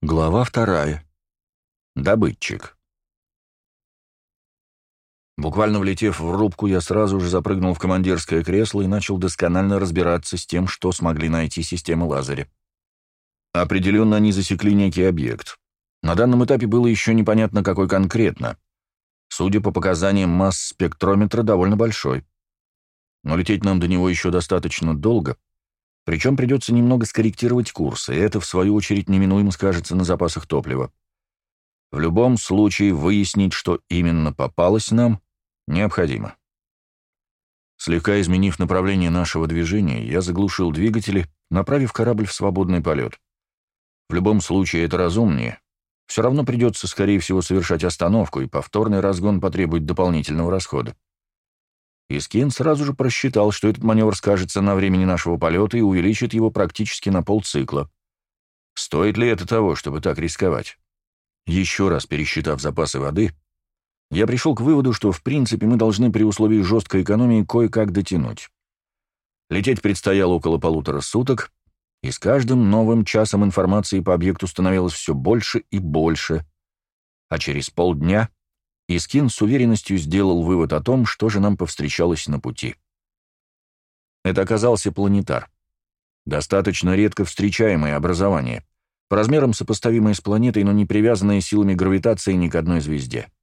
Глава 2. Добытчик. Буквально влетев в рубку, я сразу же запрыгнул в командирское кресло и начал досконально разбираться с тем, что смогли найти системы Лазаря. Определенно они засекли некий объект. На данном этапе было еще непонятно, какой конкретно. Судя по показаниям масс спектрометра, довольно большой. Но лететь нам до него еще достаточно долго, причем придется немного скорректировать курс, и это, в свою очередь, неминуемо скажется на запасах топлива. В любом случае, выяснить, что именно попалось нам, необходимо. Слегка изменив направление нашего движения, я заглушил двигатели, направив корабль в свободный полет. В любом случае, это разумнее. Все равно придется, скорее всего, совершать остановку, и повторный разгон потребует дополнительного расхода. Искин сразу же просчитал, что этот маневр скажется на времени нашего полета и увеличит его практически на полцикла. Стоит ли это того, чтобы так рисковать? Еще раз пересчитав запасы воды, я пришел к выводу, что в принципе мы должны при условии жесткой экономии кое-как дотянуть. Лететь предстояло около 1,5 суток, и с каждым новым часом информации по объекту становилось все больше и больше, а через полдня Искин с уверенностью сделал вывод о том, что же нам повстречалось на пути. Это оказался планетар. Достаточно редко встречаемое образование, по размерам сопоставимое с планетой, но не привязанное силами гравитации ни к одной звезде.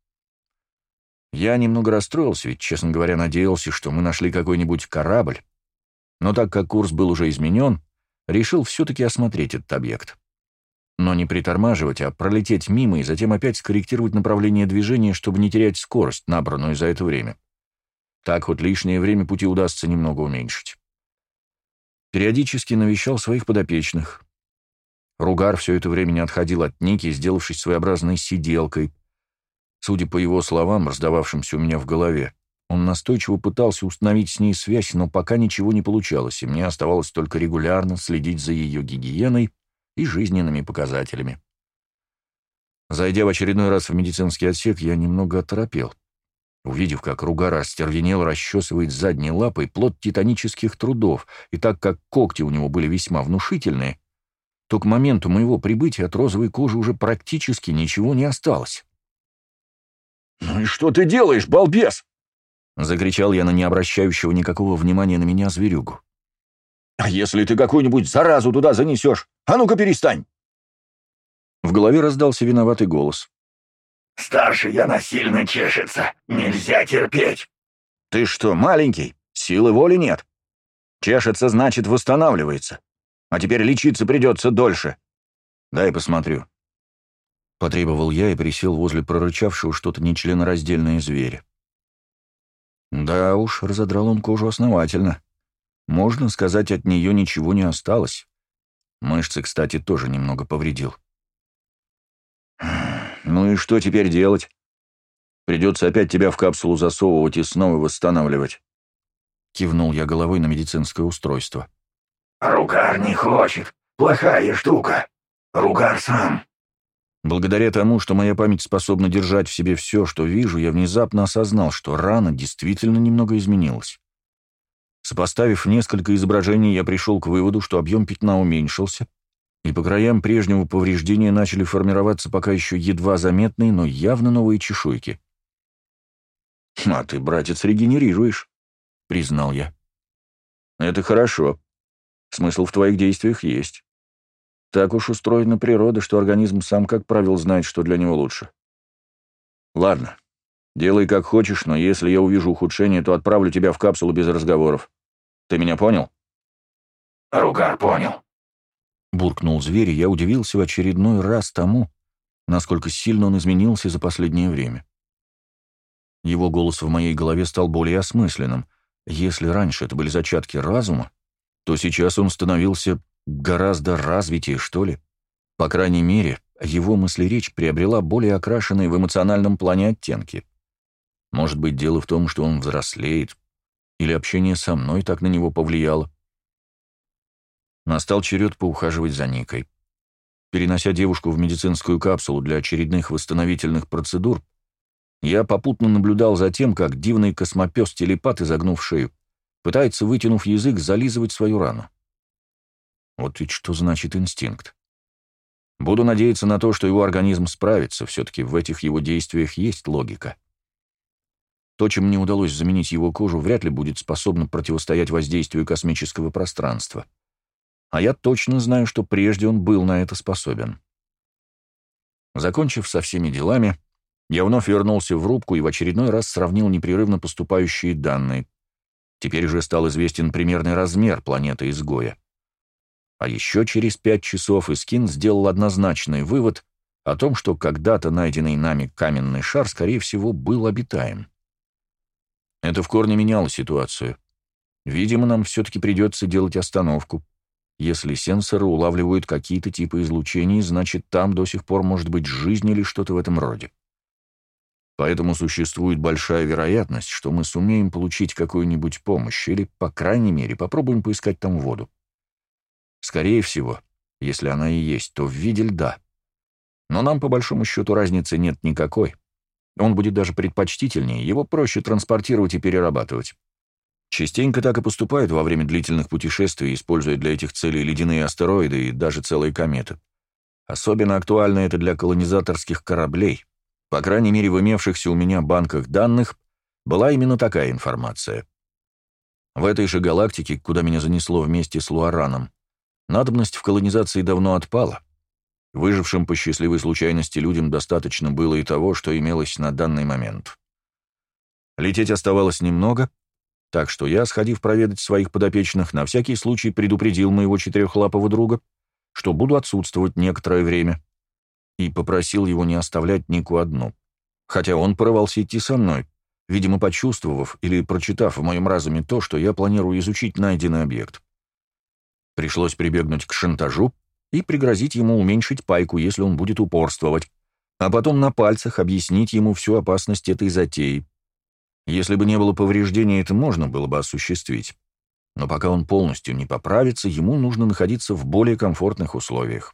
Я немного расстроился, ведь, честно говоря, надеялся, что мы нашли какой-нибудь корабль, но так как курс был уже изменен, решил все-таки осмотреть этот объект. Но не притормаживать, а пролететь мимо и затем опять скорректировать направление движения, чтобы не терять скорость, набранную за это время. Так хоть лишнее время пути удастся немного уменьшить. Периодически навещал своих подопечных. Ругар все это время не отходил от Ники, сделавшись своеобразной сиделкой. Судя по его словам, раздававшимся у меня в голове, он настойчиво пытался установить с ней связь, но пока ничего не получалось, и мне оставалось только регулярно следить за ее гигиеной и жизненными показателями. Зайдя в очередной раз в медицинский отсек, я немного оторопел, увидев, как Ругар остервенел расчесывает задней лапой плод титанических трудов, и так как когти у него были весьма внушительные, то к моменту моего прибытия от розовой кожи уже практически ничего не осталось. «Ну и что ты делаешь, балбес?» — закричал я на не обращающего никакого внимания на меня зверюгу. «А если ты какую-нибудь заразу туда занесешь? А ну-ка перестань!» В голове раздался виноватый голос. «Старший я насильно чешется. Нельзя терпеть!» «Ты что, маленький? Силы воли нет. Чешется, значит, восстанавливается. А теперь лечиться придется дольше. Дай посмотрю». Потребовал я и присел возле прорычавшего что-то нечленораздельное зверя. Да уж, разодрал он кожу основательно. Можно сказать, от нее ничего не осталось. Мышцы, кстати, тоже немного повредил. «Ну и что теперь делать? Придется опять тебя в капсулу засовывать и снова восстанавливать». Кивнул я головой на медицинское устройство. «Ругар не хочет. Плохая штука. Ругар сам». Благодаря тому, что моя память способна держать в себе все, что вижу, я внезапно осознал, что рана действительно немного изменилась. Сопоставив несколько изображений, я пришел к выводу, что объем пятна уменьшился, и по краям прежнего повреждения начали формироваться пока еще едва заметные, но явно новые чешуйки. «А ты, братец, регенерируешь», — признал я. «Это хорошо. Смысл в твоих действиях есть. Так уж устроена природа, что организм сам, как правило, знает, что для него лучше. Ладно, делай как хочешь, но если я увижу ухудшение, то отправлю тебя в капсулу без разговоров. Ты меня понял?» «Ругар понял», — буркнул зверь, и я удивился в очередной раз тому, насколько сильно он изменился за последнее время. Его голос в моей голове стал более осмысленным. Если раньше это были зачатки разума, то сейчас он становился гораздо развитее, что ли. По крайней мере, его мыслеречь приобрела более окрашенные в эмоциональном плане оттенки. Может быть, дело в том, что он взрослеет, или общение со мной так на него повлияло. Настал черед поухаживать за Никой. Перенося девушку в медицинскую капсулу для очередных восстановительных процедур, я попутно наблюдал за тем, как дивный космопес-телепат, изогнув шею, пытается, вытянув язык, зализывать свою рану. Вот ведь что значит инстинкт. Буду надеяться на то, что его организм справится, все-таки в этих его действиях есть логика. То, чем мне удалось заменить его кожу, вряд ли будет способно противостоять воздействию космического пространства. А я точно знаю, что прежде он был на это способен. Закончив со всеми делами, я вновь вернулся в рубку и в очередной раз сравнил непрерывно поступающие данные. Теперь уже стал известен примерный размер планеты-изгоя. А еще через 5 часов Искин сделал однозначный вывод о том, что когда-то найденный нами каменный шар, скорее всего, был обитаем. Это в корне меняло ситуацию. Видимо, нам все-таки придется делать остановку. Если сенсоры улавливают какие-то типы излучений, значит, там до сих пор может быть жизнь или что-то в этом роде. Поэтому существует большая вероятность, что мы сумеем получить какую-нибудь помощь или, по крайней мере, попробуем поискать там воду. Скорее всего, если она и есть, то в виде льда. Но нам, по большому счету, разницы нет никакой. Он будет даже предпочтительнее, его проще транспортировать и перерабатывать. Частенько так и поступают во время длительных путешествий, используя для этих целей ледяные астероиды и даже целые кометы. Особенно актуально это для колонизаторских кораблей. По крайней мере, в имевшихся у меня банках данных была именно такая информация. В этой же галактике, куда меня занесло вместе с Луараном, надобность в колонизации давно отпала. Выжившим по счастливой случайности людям достаточно было и того, что имелось на данный момент. Лететь оставалось немного, так что я, сходив проведать своих подопечных, на всякий случай предупредил моего четырехлапого друга, что буду отсутствовать некоторое время, и попросил его не оставлять Нику одну, хотя он порывался идти со мной, видимо, почувствовав или прочитав в моем разуме то, что я планирую изучить найденный объект. Пришлось прибегнуть к шантажу и пригрозить ему уменьшить пайку, если он будет упорствовать, а потом на пальцах объяснить ему всю опасность этой затеи. Если бы не было повреждений, это можно было бы осуществить. Но пока он полностью не поправится, ему нужно находиться в более комфортных условиях.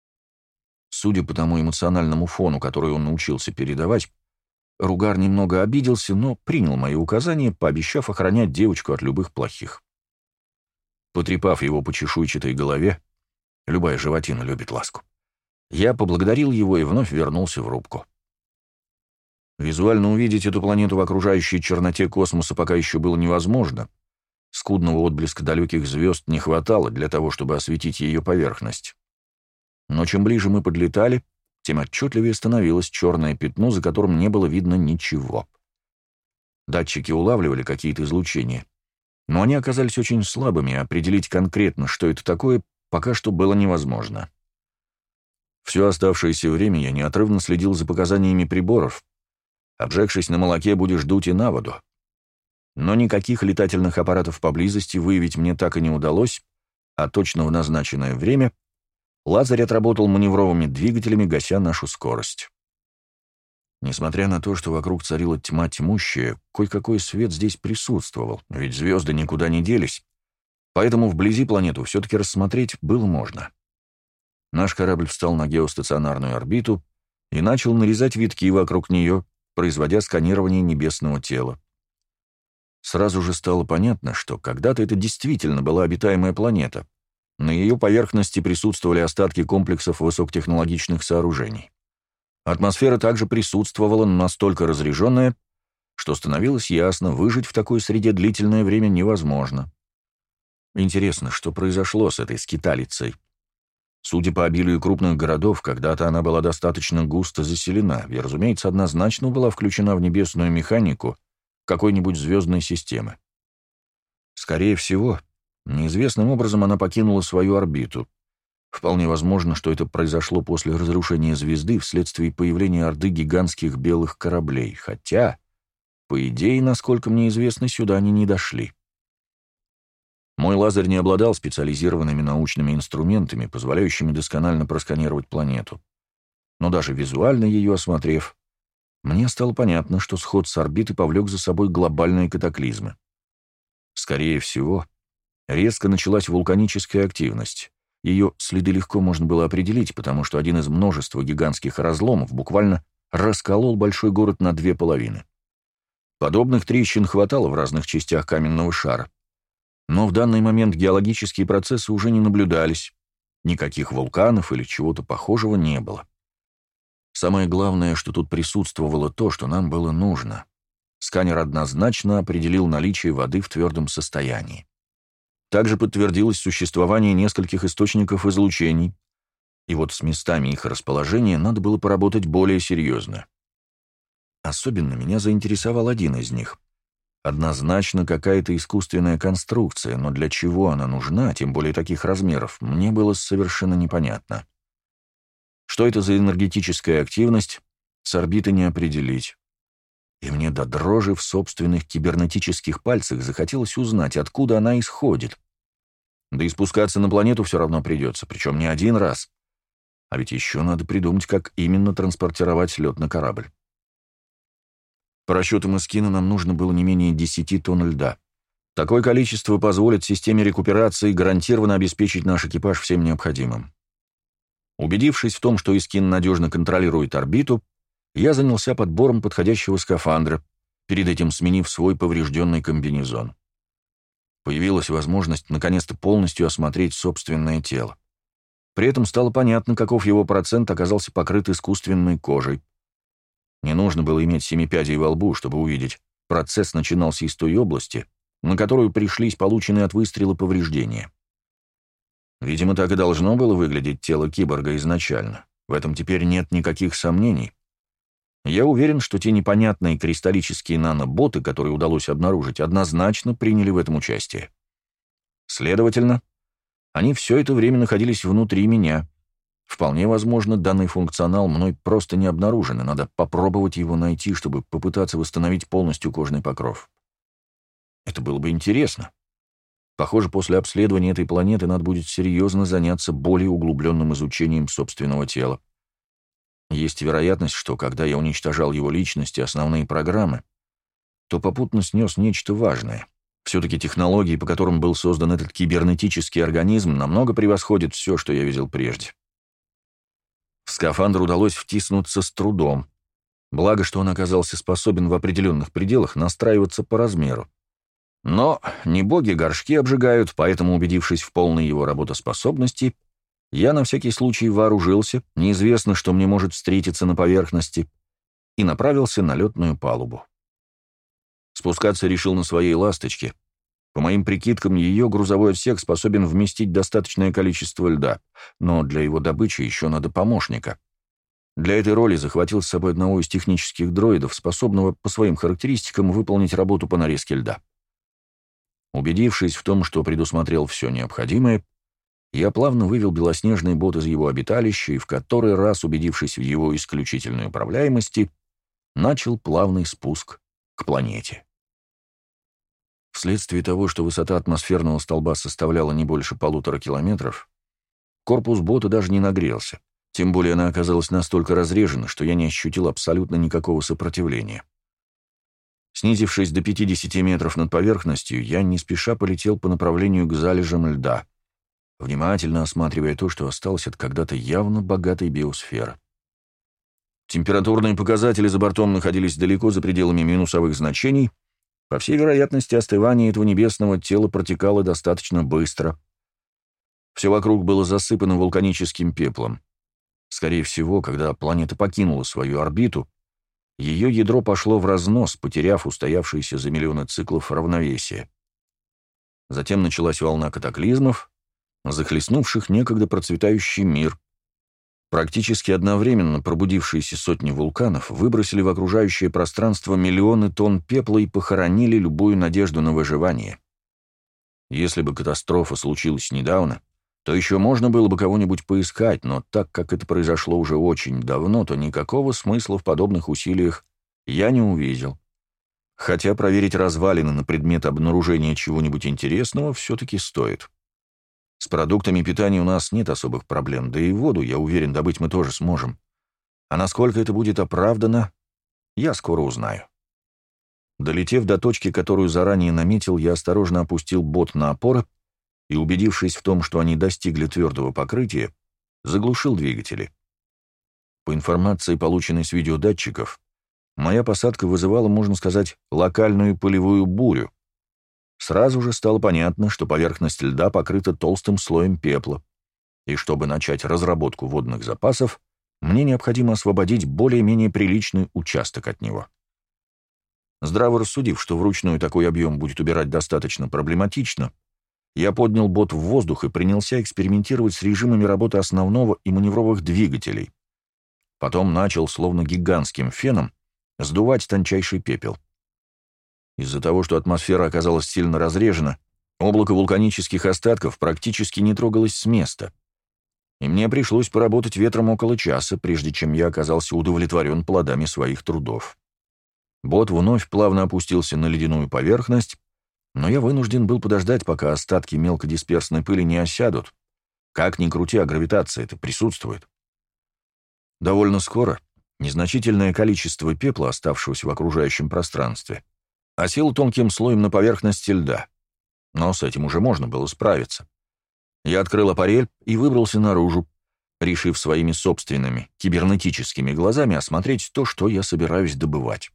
Судя по тому эмоциональному фону, который он научился передавать, Ругар немного обиделся, но принял мои указания, пообещав охранять девочку от любых плохих. Потрепав его по чешуйчатой голове, любая животина любит ласку, я поблагодарил его и вновь вернулся в рубку. Визуально увидеть эту планету в окружающей черноте космоса пока еще было невозможно. Скудного отблеска далеких звезд не хватало для того, чтобы осветить ее поверхность. Но чем ближе мы подлетали, тем отчетливее становилось черное пятно, за которым не было видно ничего. Датчики улавливали какие-то излучения, но они оказались очень слабыми, и определить конкретно, что это такое, пока что было невозможно. Все оставшееся время я неотрывно следил за показаниями приборов. Обжегшись на молоке, будешь дуть и на воду. Но никаких летательных аппаратов поблизости выявить мне так и не удалось, а точно в назначенное время Лазарь отработал маневровыми двигателями, гася нашу скорость. Несмотря на то, что вокруг царила тьма тьмущая, кое-какой свет здесь присутствовал, ведь звезды никуда не делись, поэтому вблизи планету все-таки рассмотреть было можно. Наш корабль встал на геостационарную орбиту и начал нарезать витки вокруг нее, производя сканирование небесного тела. Сразу же стало понятно, что когда-то это действительно была обитаемая планета. На ее поверхности присутствовали остатки комплексов высокотехнологичных сооружений. Атмосфера также присутствовала, но настолько разряженная, что становилось ясно, выжить в такой среде длительное время невозможно. Интересно, что произошло с этой скиталицей? Судя по обилию крупных городов, когда-то она была достаточно густо заселена и, разумеется, однозначно была включена в небесную механику какой-нибудь звездной системы. Скорее всего, неизвестным образом она покинула свою орбиту. Вполне возможно, что это произошло после разрушения звезды вследствие появления орды гигантских белых кораблей, хотя, по идее, насколько мне известно, сюда они не дошли. Мой лазер не обладал специализированными научными инструментами, позволяющими досконально просканировать планету. Но даже визуально ее осмотрев, мне стало понятно, что сход с орбиты повлек за собой глобальные катаклизмы. Скорее всего, резко началась вулканическая активность. Ее следы легко можно было определить, потому что один из множества гигантских разломов буквально расколол большой город на две половины. Подобных трещин хватало в разных частях каменного шара. Но в данный момент геологические процессы уже не наблюдались, Никаких вулканов или чего-то похожего не было. Самое главное, что тут присутствовало то, что нам было нужно. Сканер однозначно определил наличие воды в твердом состоянии. Также подтвердилось существование нескольких источников излучений, и вот с местами их расположения надо было поработать более серьезно. Особенно меня заинтересовал один из них. Однозначно какая-то искусственная конструкция, но для чего она нужна, тем более таких размеров, мне было совершенно непонятно. Что это за энергетическая активность, с орбиты не определить. И мне до дрожи в собственных кибернетических пальцах захотелось узнать, откуда она исходит. Да и спускаться на планету все равно придется, причем не один раз. А ведь еще надо придумать, как именно транспортировать лед на корабль. По расчетам Искина нам нужно было не менее 10 тонн льда. Такое количество позволит системе рекуперации гарантированно обеспечить наш экипаж всем необходимым. Убедившись в том, что Искин надежно контролирует орбиту, я занялся подбором подходящего скафандра, перед этим сменив свой поврежденный комбинезон. Появилась возможность наконец-то полностью осмотреть собственное тело. При этом стало понятно, каков его процент оказался покрыт искусственной кожей. Не нужно было иметь 7 пядей во лбу, чтобы увидеть, процесс начинался из той области, на которую пришлись полученные от выстрела повреждения. Видимо, так и должно было выглядеть тело киборга изначально. В этом теперь нет никаких сомнений. Я уверен, что те непонятные кристаллические наноботы, которые удалось обнаружить, однозначно приняли в этом участие. Следовательно, они все это время находились внутри меня. Вполне возможно, данный функционал мной просто не обнаружен, и надо попробовать его найти, чтобы попытаться восстановить полностью кожный покров. Это было бы интересно. Похоже, после обследования этой планеты надо будет серьезно заняться более углубленным изучением собственного тела. Есть вероятность, что, когда я уничтожал его личность и основные программы, то попутно снес нечто важное. Все-таки технологии, по которым был создан этот кибернетический организм, намного превосходят все, что я видел прежде. В скафандр удалось втиснуться с трудом. Благо, что он оказался способен в определенных пределах настраиваться по размеру. Но не боги горшки обжигают, поэтому, убедившись в полной его работоспособности, я на всякий случай вооружился, неизвестно, что мне может встретиться на поверхности, и направился на летную палубу. Спускаться решил на своей «Ласточке». По моим прикидкам, ее грузовой отсек способен вместить достаточное количество льда, но для его добычи еще надо помощника. Для этой роли захватил с собой одного из технических дроидов, способного по своим характеристикам выполнить работу по нарезке льда. Убедившись в том, что предусмотрел все необходимое, я плавно вывел белоснежный бот из его обиталища и, в который раз убедившись в его исключительной управляемости, начал плавный спуск к планете. Вследствие того, что высота атмосферного столба составляла не больше 1,5 километров, корпус бота даже не нагрелся, тем более она оказалась настолько разрежена, что я не ощутил абсолютно никакого сопротивления. Снизившись до 50 метров над поверхностью, я не спеша полетел по направлению к залежам льда, внимательно осматривая то, что осталось от когда-то явно богатой биосферы. Температурные показатели за бортом находились далеко за пределами минусовых значений. По всей вероятности, остывание этого небесного тела протекало достаточно быстро. Все вокруг было засыпано вулканическим пеплом. Скорее всего, когда планета покинула свою орбиту, ее ядро пошло в разнос, потеряв устоявшиеся за миллионы циклов равновесие. Затем началась волна катаклизмов, захлестнувших некогда процветающий мир. Практически одновременно пробудившиеся сотни вулканов выбросили в окружающее пространство миллионы тонн пепла и похоронили любую надежду на выживание. Если бы катастрофа случилась недавно, то еще можно было бы кого-нибудь поискать, но так как это произошло уже очень давно, то никакого смысла в подобных усилиях я не увидел. Хотя проверить развалины на предмет обнаружения чего-нибудь интересного все-таки стоит. С продуктами питания у нас нет особых проблем, да и воду, я уверен, добыть мы тоже сможем. А насколько это будет оправдано, я скоро узнаю. Долетев до точки, которую заранее наметил, я осторожно опустил бот на опоры и, убедившись в том, что они достигли твердого покрытия, заглушил двигатели. По информации, полученной с видеодатчиков, моя посадка вызывала, можно сказать, локальную пылевую бурю. Сразу же стало понятно, что поверхность льда покрыта толстым слоем пепла, и чтобы начать разработку водных запасов, мне необходимо освободить более-менее приличный участок от него. Здраво рассудив, что вручную такой объем будет убирать достаточно проблематично, я поднял бот в воздух и принялся экспериментировать с режимами работы основного и маневровых двигателей. Потом начал, словно гигантским феном, сдувать тончайший пепел. Из-за того, что атмосфера оказалась сильно разрежена, облако вулканических остатков практически не трогалось с места, и мне пришлось поработать ветром около часа, прежде чем я оказался удовлетворен плодами своих трудов. Бот вновь плавно опустился на ледяную поверхность, но я вынужден был подождать, пока остатки мелкодисперсной пыли не осядут. Как ни крути, а гравитация-то присутствует. Довольно скоро незначительное количество пепла, оставшегося в окружающем пространстве, осело тонким слоем на поверхности льда. Но с этим уже можно было справиться. Я открыл аппарель и выбрался наружу, решив своими собственными кибернетическими глазами осмотреть то, что я собираюсь добывать.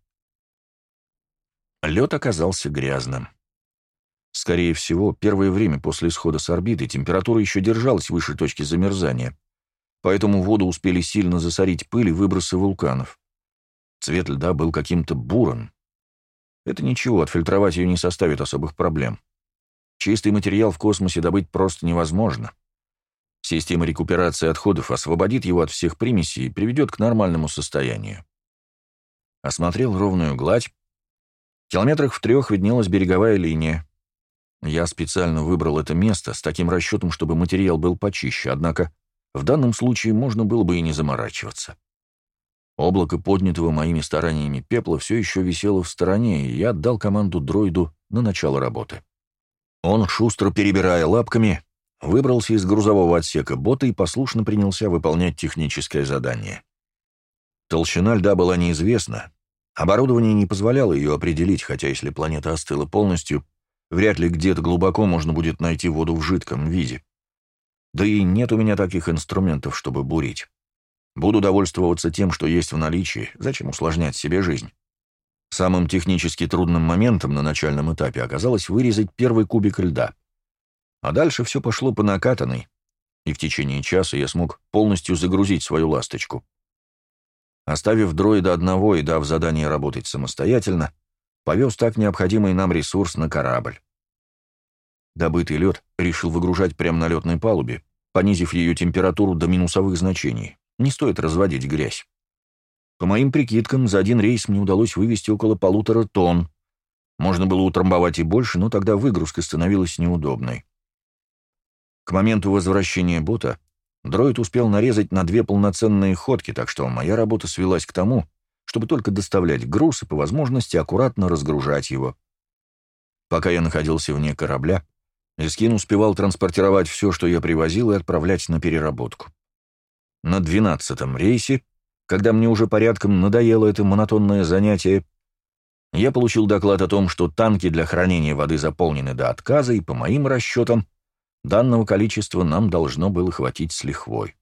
Лед оказался грязным. Скорее всего, первое время после исхода с орбиты температура еще держалась выше точки замерзания, поэтому воду успели сильно засорить пыль и выбросы вулканов. Цвет льда был каким-то бурым. Это ничего, отфильтровать ее не составит особых проблем. Чистый материал в космосе добыть просто невозможно. Система рекуперации отходов освободит его от всех примесей и приведет к нормальному состоянию. Осмотрел ровную гладь. Километрах в 3 виднелась береговая линия. Я специально выбрал это место с таким расчетом, чтобы материал был почище, однако в данном случае можно было бы и не заморачиваться. Облако поднятого моими стараниями пепла все еще висело в стороне, и я отдал команду дроиду на начало работы. Он, шустро перебирая лапками, выбрался из грузового отсека бота и послушно принялся выполнять техническое задание. Толщина льда была неизвестна, оборудование не позволяло ее определить, хотя если планета остыла полностью, вряд ли где-то глубоко можно будет найти воду в жидком виде. Да и нет у меня таких инструментов, чтобы бурить. Буду довольствоваться тем, что есть в наличии, зачем усложнять себе жизнь. Самым технически трудным моментом на начальном этапе оказалось вырезать первый кубик льда. А дальше все пошло по накатанной, и в течение часа я смог полностью загрузить свою ласточку. Оставив дроида одного и дав задание работать самостоятельно, повез так необходимый нам ресурс на корабль. Добытый лед решил выгружать прямо на летной палубе, понизив ее температуру до минусовых значений. Не стоит разводить грязь. По моим прикидкам, за один рейс мне удалось вывести около 1,5 тонн. Можно было утрамбовать и больше, но тогда выгрузка становилась неудобной. К моменту возвращения бота дроид успел нарезать на 2 полноценные ходки, так что моя работа свелась к тому, чтобы только доставлять груз и по возможности аккуратно разгружать его. Пока я находился вне корабля, Искин успевал транспортировать все, что я привозил, и отправлять на переработку. На 12-м рейсе, когда мне уже порядком надоело это монотонное занятие, я получил доклад о том, что танки для хранения воды заполнены до отказа, и, по моим расчетам, данного количества нам должно было хватить с лихвой.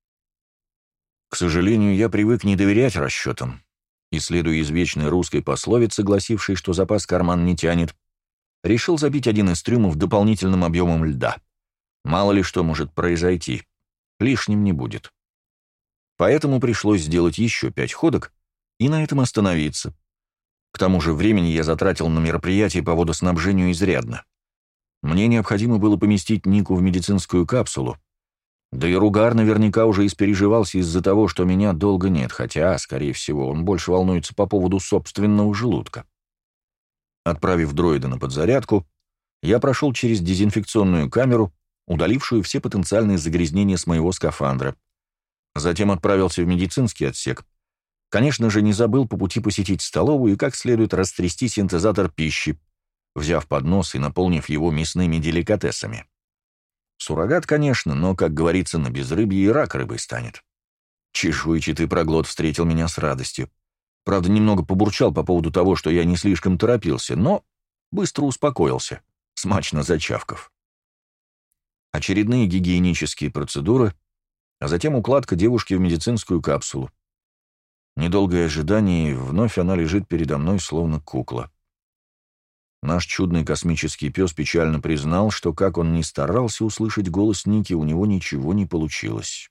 К сожалению, я привык не доверять расчетам, и, следуя извечной русской пословице, гласившей, что запас карман не тянет, решил забить один из трюмов дополнительным объемом льда. Мало ли что может произойти, лишним не будет. Поэтому пришлось сделать еще 5 ходок и на этом остановиться. К тому же времени я затратил на мероприятие по водоснабжению изрядно. Мне необходимо было поместить Нику в медицинскую капсулу, да и Ругар наверняка уже испереживался из-за того, что меня долго нет, хотя, скорее всего, он больше волнуется по поводу собственного желудка. Отправив дроида на подзарядку, я прошел через дезинфекционную камеру, удалившую все потенциальные загрязнения с моего скафандра. Затем отправился в медицинский отсек. Конечно же, не забыл по пути посетить столовую и как следует растрясти синтезатор пищи, взяв поднос и наполнив его мясными деликатесами. Суррогат, конечно, но, как говорится, на безрыбье и рак рыбой станет. Чешуйчатый проглот встретил меня с радостью. Правда, немного побурчал по поводу того, что я не слишком торопился, но быстро успокоился, смачно зачавкав. Очередные гигиенические процедуры, а затем укладка девушки в медицинскую капсулу. Недолгое ожидание, и вновь она лежит передо мной, словно кукла. Наш чудный космический пес печально признал, что как он ни старался услышать голос Ники, у него ничего не получилось.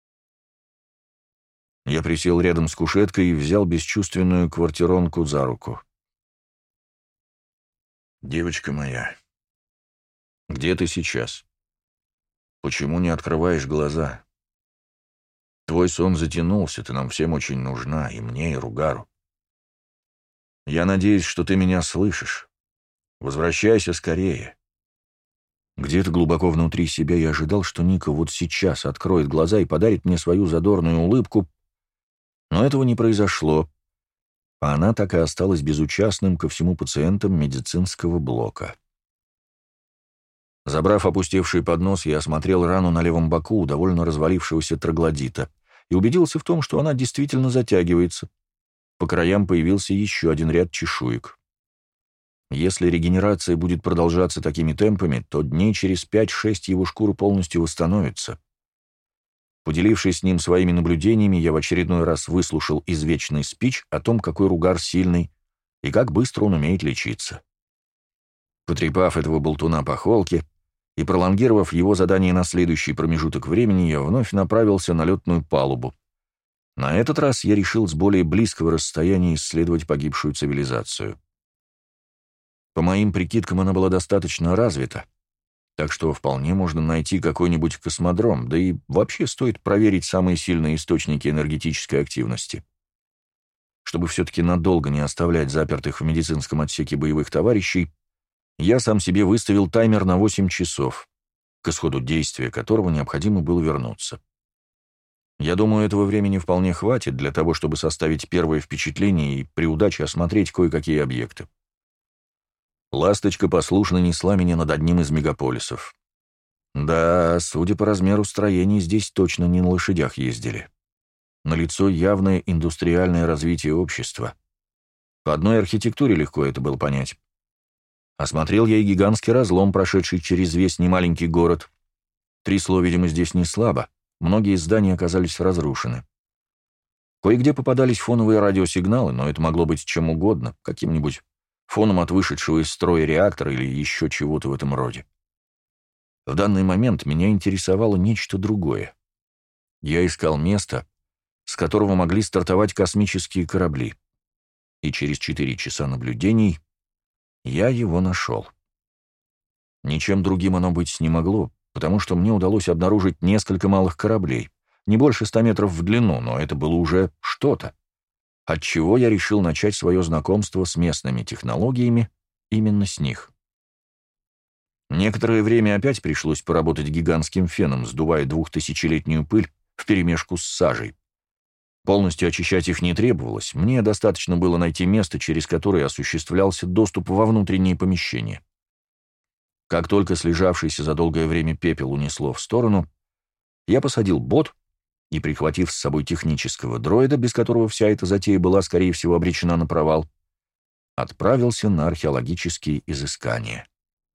Я присел рядом с кушеткой и взял бесчувственную квартиронку за руку. «Девочка моя, где ты сейчас? Почему не открываешь глаза? Твой сон затянулся, ты нам всем очень нужна, и мне, и Ругару. Я надеюсь, что ты меня слышишь. Возвращайся скорее». Где-то глубоко внутри себя я ожидал, что Ника вот сейчас откроет глаза и подарит мне свою задорную улыбку, но этого не произошло, а она так и осталась безучастным ко всему пациентам медицинского блока. Забрав опустевший поднос, я осмотрел рану на левом боку у довольно развалившегося троглодита и убедился в том, что она действительно затягивается. По краям появился еще один ряд чешуек. Если регенерация будет продолжаться такими темпами, то дней через 5-6 его шкура полностью восстановится. Поделившись с ним своими наблюдениями, я в очередной раз выслушал извечный спич о том, какой Ругар сильный и как быстро он умеет лечиться. Потрепав этого болтуна по холке и пролонгировав его задание на следующий промежуток времени, я вновь направился на летную палубу. На этот раз я решил с более близкого расстояния исследовать погибшую цивилизацию. По моим прикидкам, она была достаточно развита, так что вполне можно найти какой-нибудь космодром, да и вообще стоит проверить самые сильные источники энергетической активности. Чтобы все-таки надолго не оставлять запертых в медицинском отсеке боевых товарищей, я сам себе выставил таймер на 8 часов, к исходу действия которого необходимо было вернуться. Я думаю, этого времени вполне хватит для того, чтобы составить первое впечатление и при удаче осмотреть кое-какие объекты. «Ласточка» послушно несла меня над одним из мегаполисов. Да, судя по размеру строений, здесь точно не на лошадях ездили. Налицо явное индустриальное развитие общества. По одной архитектуре легко это было понять. Осмотрел я и гигантский разлом, прошедший через весь немаленький город. Трясло, видимо, здесь не слабо. Многие здания оказались разрушены. Кое-где попадались фоновые радиосигналы, но это могло быть чем угодно, каким-нибудь фоном от вышедшего из строя реактора или еще чего-то в этом роде. В данный момент меня интересовало нечто другое. Я искал место, с которого могли стартовать космические корабли. И через 4 часа наблюдений я его нашел. Ничем другим оно быть не могло, потому что мне удалось обнаружить несколько малых кораблей, не больше 100 метров в длину, но это было уже что-то. Отчего я решил начать свое знакомство с местными технологиями именно с них. Некоторое время опять пришлось поработать гигантским феном, сдувая 2000-летнюю пыль вперемешку с сажей. Полностью очищать их не требовалось, мне достаточно было найти место, через которое осуществлялся доступ во внутренние помещения. Как только слежавшийся за долгое время пепел унесло в сторону, я посадил бот и, прихватив с собой технического дроида, без которого вся эта затея была, скорее всего, обречена на провал, отправился на археологические изыскания.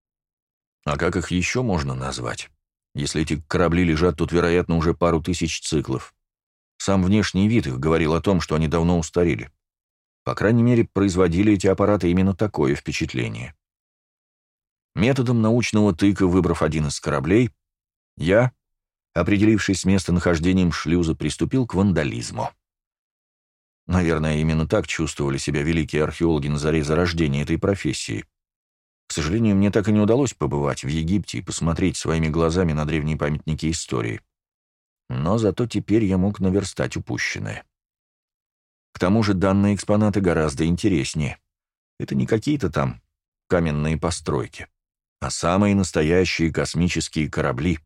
А как их еще можно назвать? Если эти корабли лежат тут, вероятно, уже пару тысяч циклов. Сам внешний вид их говорил о том, что они давно устарели. По крайней мере, производили эти аппараты именно такое впечатление. Методом научного тыка, выбрав один из кораблей, я, определившись с местонахождением шлюза, приступил к вандализму. Наверное, именно так чувствовали себя великие археологи на заре зарождения этой профессии. К сожалению, мне так и не удалось побывать в Египте и посмотреть своими глазами на древние памятники истории. Но зато теперь я мог наверстать упущенное. К тому же данные экспонаты гораздо интереснее. Это не какие-то там каменные постройки, а самые настоящие космические корабли.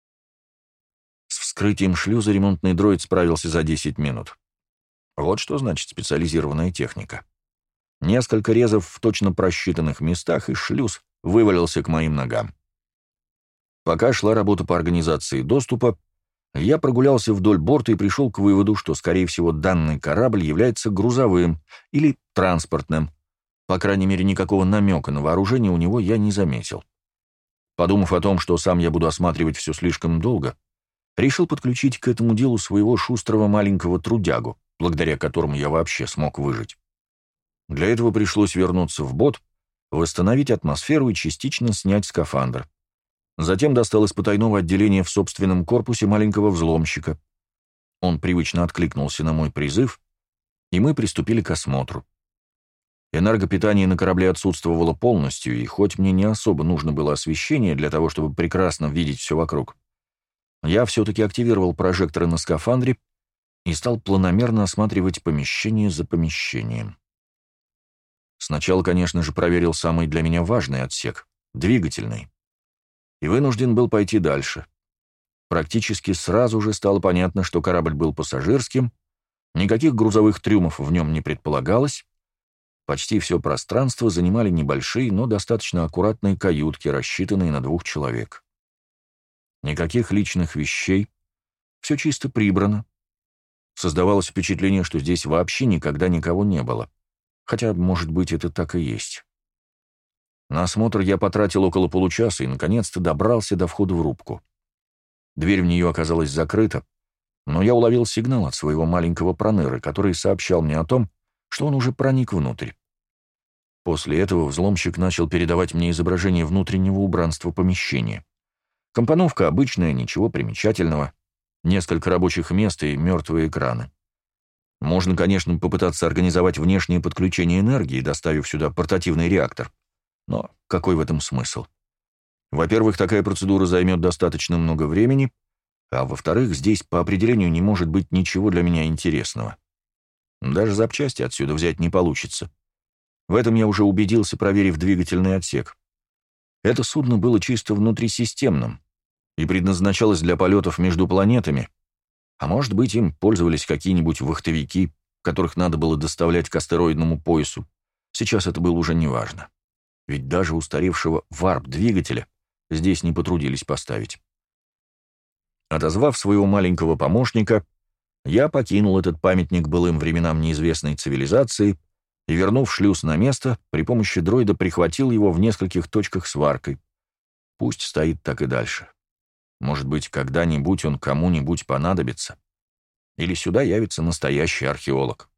С вскрытием шлюза ремонтный дроид справился за 10 минут. Вот что значит специализированная техника. Несколько резов в точно просчитанных местах, и шлюз вывалился к моим ногам. Пока шла работа по организации доступа, я прогулялся вдоль борта и пришел к выводу, что, скорее всего, данный корабль является грузовым или транспортным. По крайней мере, никакого намека на вооружение у него я не заметил. Подумав о том, что сам я буду осматривать все слишком долго, решил подключить к этому делу своего шустрого маленького трудягу, благодаря которому я вообще смог выжить. Для этого пришлось вернуться в бот восстановить атмосферу и частично снять скафандр. Затем достал из потайного отделения в собственном корпусе маленького взломщика. Он привычно откликнулся на мой призыв, и мы приступили к осмотру. Энергопитание на корабле отсутствовало полностью, и хоть мне не особо нужно было освещение для того, чтобы прекрасно видеть все вокруг, я все-таки активировал прожекторы на скафандре и стал планомерно осматривать помещение за помещением. Сначала, конечно же, проверил самый для меня важный отсек — двигательный. И вынужден был пойти дальше. Практически сразу же стало понятно, что корабль был пассажирским, никаких грузовых трюмов в нем не предполагалось, почти все пространство занимали небольшие, но достаточно аккуратные каютки, рассчитанные на 2 человек. Никаких личных вещей, все чисто прибрано. Создавалось впечатление, что здесь вообще никогда никого не было, хотя, может быть, это так и есть. На осмотр я потратил около получаса и, наконец-то, добрался до входа в рубку. Дверь в нее оказалась закрыта, но я уловил сигнал от своего маленького проныры, который сообщал мне о том, что он уже проник внутрь. После этого взломщик начал передавать мне изображение внутреннего убранства помещения. Компоновка обычная, ничего примечательного, несколько рабочих мест и мертвые экраны. Можно, конечно, попытаться организовать внешнее подключение энергии, доставив сюда портативный реактор. Но какой в этом смысл? Во-первых, такая процедура займет достаточно много времени, а во-вторых, здесь по определению не может быть ничего для меня интересного. Даже запчасти отсюда взять не получится. В этом я уже убедился, проверив двигательный отсек. Это судно было чисто внутрисистемным и предназначалось для полетов между планетами, а может быть, им пользовались какие-нибудь вахтовики, которых надо было доставлять к астероидному поясу. Сейчас это было уже неважно. Ведь даже устаревшего варп-двигателя здесь не потрудились поставить. Отозвав своего маленького помощника, я покинул этот памятник былым временам неизвестной цивилизации и, вернув шлюз на место, при помощи дроида прихватил его в нескольких точках сваркой. Пусть стоит так и дальше. Может быть, когда-нибудь он кому-нибудь понадобится. Или сюда явится настоящий археолог.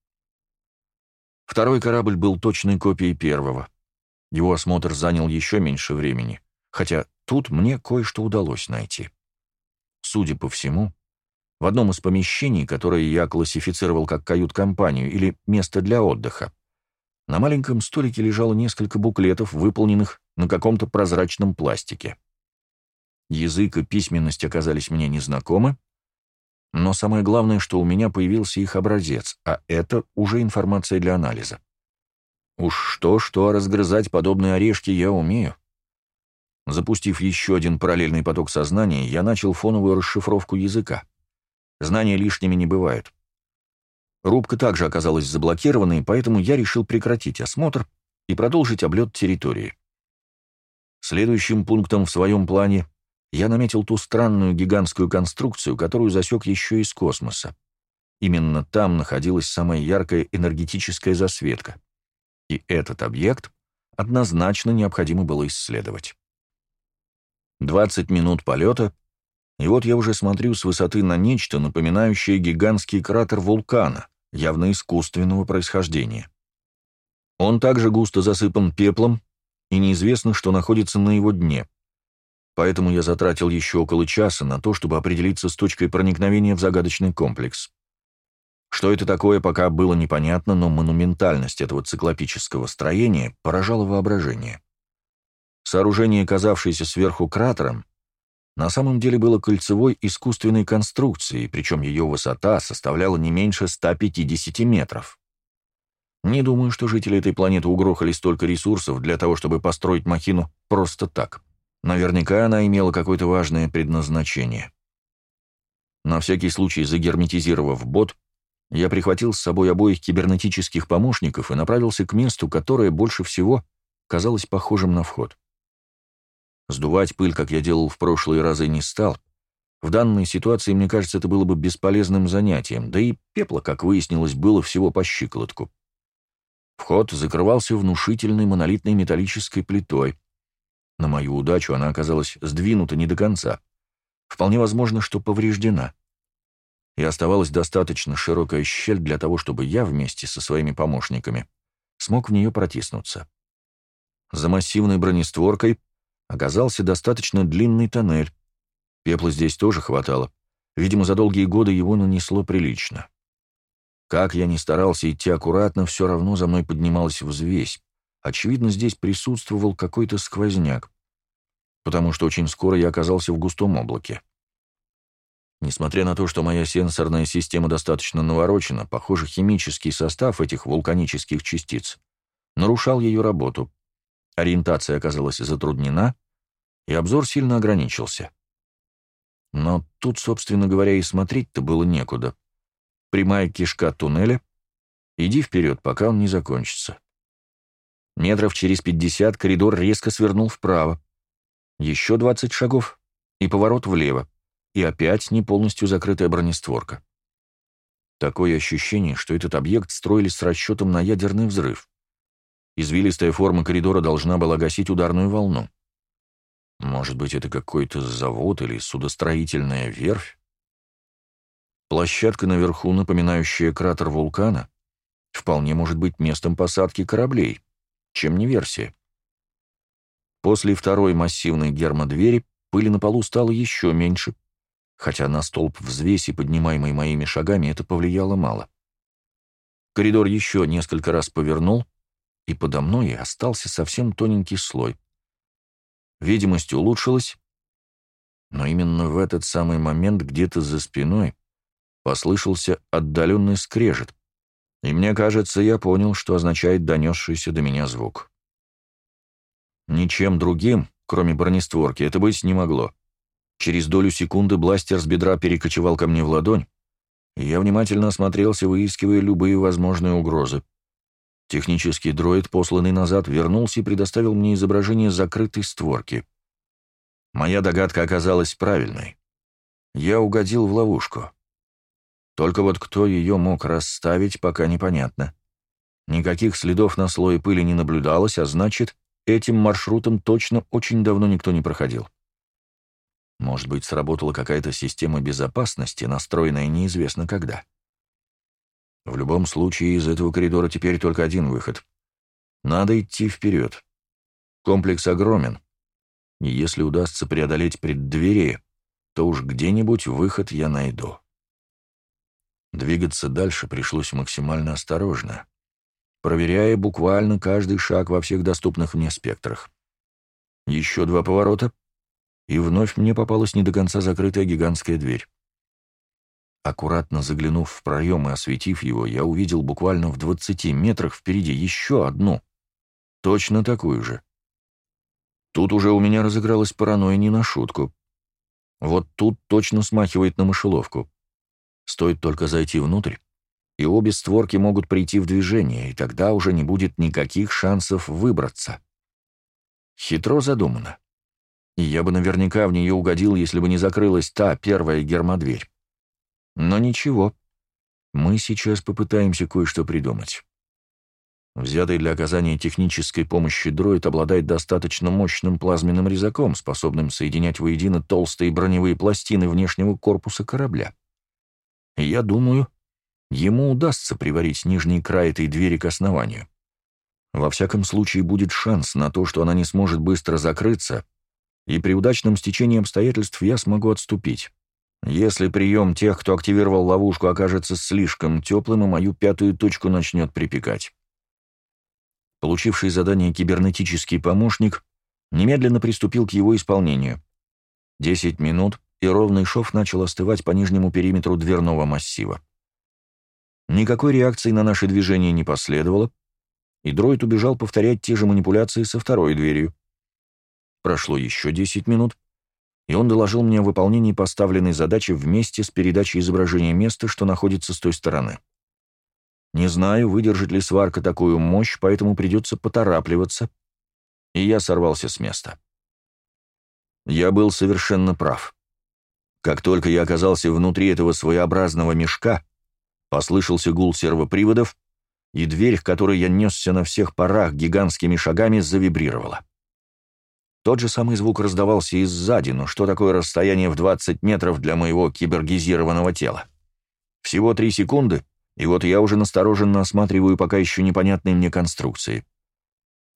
Второй корабль был точной копией первого. Его осмотр занял еще меньше времени, хотя тут мне кое-что удалось найти. Судя по всему, в одном из помещений, которое я классифицировал как кают-компанию или место для отдыха, на маленьком столике лежало несколько буклетов, выполненных на каком-то прозрачном пластике. Язык и письменность оказались мне незнакомы, но самое главное, что у меня появился их образец, а это уже информация для анализа. Уж что-что, а разгрызать подобные орешки я умею. Запустив еще один параллельный поток сознания, я начал фоновую расшифровку языка. Знания лишними не бывают. Рубка также оказалась заблокированной, поэтому я решил прекратить осмотр и продолжить облет территории. Следующим пунктом в своем плане я наметил ту странную гигантскую конструкцию, которую засек еще из космоса. Именно там находилась самая яркая энергетическая засветка. И этот объект однозначно необходимо было исследовать. 20 минут полета, и вот я уже смотрю с высоты на нечто, напоминающее гигантский кратер вулкана, явно искусственного происхождения. Он также густо засыпан пеплом, и неизвестно, что находится на его дне. Поэтому я затратил еще около часа на то, чтобы определиться с точкой проникновения в загадочный комплекс. Что это такое, пока было непонятно, но монументальность этого циклопического строения поражала воображение. Сооружение, казавшееся сверху кратером, на самом деле было кольцевой искусственной конструкцией, причем ее высота составляла не меньше 150 метров. Не думаю, что жители этой планеты угрохали столько ресурсов для того, чтобы построить махину просто так. Наверняка она имела какое-то важное предназначение. На всякий случай, загерметизировав бот, я прихватил с собой обоих кибернетических помощников и направился к месту, которое больше всего казалось похожим на вход. Сдувать пыль, как я делал в прошлые разы, не стал. В данной ситуации, мне кажется, это было бы бесполезным занятием, да и пепла, как выяснилось, было всего по щиколотку. Вход закрывался внушительной монолитной металлической плитой. На мою удачу она оказалась сдвинута не до конца. Вполне возможно, что повреждена. И оставалась достаточно широкая щель для того, чтобы я вместе со своими помощниками смог в нее протиснуться. За массивной бронестворкой оказался достаточно длинный тоннель. Пепла здесь тоже хватало. Видимо, за долгие годы его нанесло прилично. Как я ни старался идти аккуратно, все равно за мной поднималась взвесь. Очевидно, здесь присутствовал какой-то сквозняк, потому что очень скоро я оказался в густом облаке. Несмотря на то, что моя сенсорная система достаточно наворочена, похоже, химический состав этих вулканических частиц нарушал ее работу. Ориентация оказалась затруднена, и обзор сильно ограничился. Но тут, собственно говоря, и смотреть-то было некуда. Прямая кишка туннеля. Иди вперед, пока он не закончится. Метров через 50 коридор резко свернул вправо. Еще 20 шагов и поворот влево. И опять не полностью закрытая бронестворка. Такое ощущение, что этот объект строили с расчетом на ядерный взрыв. Извилистая форма коридора должна была гасить ударную волну. Может быть, это какой-то завод или судостроительная верфь? Площадка наверху, напоминающая кратер вулкана, вполне может быть местом посадки кораблей, чем не версия. После второй массивной гермодвери пыли на полу стало еще меньше, хотя на столб взвеси, поднимаемый моими шагами, это повлияло мало. Коридор еще несколько раз повернул, и подо мной остался совсем тоненький слой. Видимость улучшилась, но именно в этот самый момент где-то за спиной послышался отдаленный скрежет, и мне кажется, я понял, что означает донесшийся до меня звук. Ничем другим, кроме бронестворки, это быть не могло. Через долю секунды бластер с бедра перекочевал ко мне в ладонь, и я внимательно осмотрелся, выискивая любые возможные угрозы. Технический дроид, посланный назад, вернулся и предоставил мне изображение закрытой створки. Моя догадка оказалась правильной. Я угодил в ловушку. Только вот кто ее мог расставить, пока непонятно. Никаких следов на слое пыли не наблюдалось, а значит, этим маршрутом точно очень давно никто не проходил. Может быть, сработала какая-то система безопасности, настроенная неизвестно когда. В любом случае, из этого коридора теперь только один выход. Надо идти вперед. Комплекс огромен, и если удастся преодолеть преддверие, то уж где-нибудь выход я найду. Двигаться дальше пришлось максимально осторожно, проверяя буквально каждый шаг во всех доступных мне спектрах. Еще 2 поворота, и вновь мне попалась не до конца закрытая гигантская дверь. Аккуратно заглянув в проем и осветив его, я увидел буквально в 20 метрах впереди еще одну, точно такую же. Тут уже у меня разыгралась паранойя не на шутку. Вот тут точно смахивает на мышеловку. Стоит только зайти внутрь, и обе створки могут прийти в движение, и тогда уже не будет никаких шансов выбраться. Хитро задумано. И я бы наверняка в нее угодил, если бы не закрылась та первая гермодверь. Но ничего, мы сейчас попытаемся кое-что придумать. Взятый для оказания технической помощи дроид обладает достаточно мощным плазменным резаком, способным соединять воедино толстые броневые пластины внешнего корпуса корабля. И я думаю, ему удастся приварить нижний край этой двери к основанию. Во всяком случае, будет шанс на то, что она не сможет быстро закрыться, и при удачном стечении обстоятельств я смогу отступить. Если прием тех, кто активировал ловушку, окажется слишком теплым, и мою 5-ю точку начнет припекать. Получивший задание кибернетический помощник немедленно приступил к его исполнению. 10 минут, и ровный шов начал остывать по нижнему периметру дверного массива. Никакой реакции на наше движение не последовало, и дроид убежал повторять те же манипуляции со второй дверью. Прошло еще 10 минут, и он доложил мне о выполнении поставленной задачи вместе с передачей изображения места, что находится с той стороны. Не знаю, выдержит ли сварка такую мощь, поэтому придется поторапливаться, и я сорвался с места. Я был совершенно прав. Как только я оказался внутри этого своеобразного мешка, послышался гул сервоприводов, и дверь, к которой я несся на всех парах гигантскими шагами, завибрировала. Тот же самый звук раздавался и сзади, но что такое расстояние в 20 метров для моего кибергизированного тела? Всего 3 секунды, и вот я уже настороженно осматриваю пока еще непонятные мне конструкции.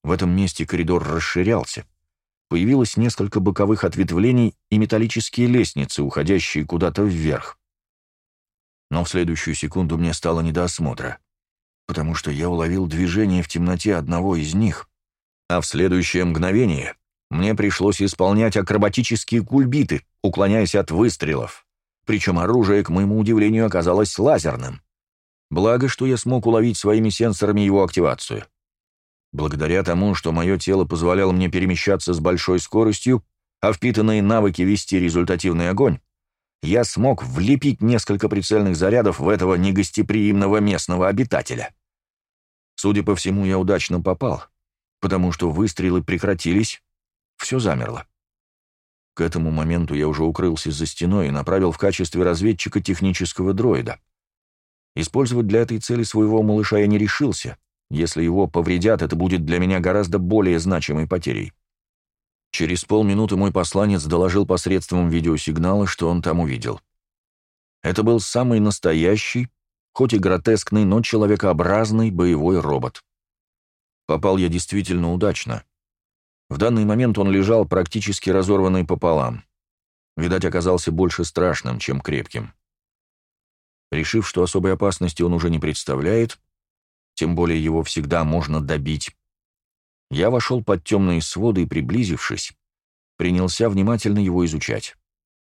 В этом месте коридор расширялся. Появилось несколько боковых ответвлений и металлические лестницы, уходящие куда-то вверх. Но в следующую секунду мне стало не до осмотра, потому что я уловил движение в темноте одного из них, а в следующее мгновение мне пришлось исполнять акробатические кульбиты, уклоняясь от выстрелов. Причем оружие, к моему удивлению, оказалось лазерным. Благо, что я смог уловить своими сенсорами его активацию. Благодаря тому, что мое тело позволяло мне перемещаться с большой скоростью, а впитанные навыки вести результативный огонь, я смог влепить несколько прицельных зарядов в этого негостеприимного местного обитателя. Судя по всему, я удачно попал, потому что выстрелы прекратились, все замерло. К этому моменту я уже укрылся за стеной и направил в качестве разведчика технического дроида. Использовать для этой цели своего малыша я не решился. Если его повредят, это будет для меня гораздо более значимой потерей. Через полминуты мой посланец доложил посредством видеосигнала, что он там увидел. Это был самый настоящий, хоть и гротескный, но человекообразный боевой робот. Попал я действительно удачно. В данный момент он лежал практически разорванный пополам. Видать, оказался больше страшным, чем крепким. Решив, что особой опасности он уже не представляет, тем более его всегда можно добить, я вошел под темные своды и, приблизившись, принялся внимательно его изучать.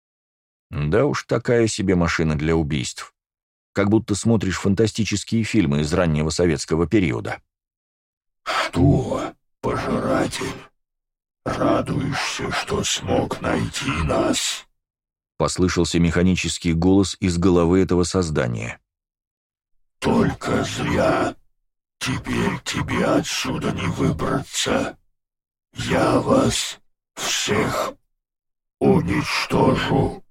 Да уж, такая себе машина для убийств. Как будто смотришь фантастические фильмы из раннего советского периода. «Что, пожиратель? Радуешься, что смог найти нас?» Послышался механический голос из головы этого создания. «Только зря. Теперь тебе отсюда не выбраться. Я вас всех уничтожу».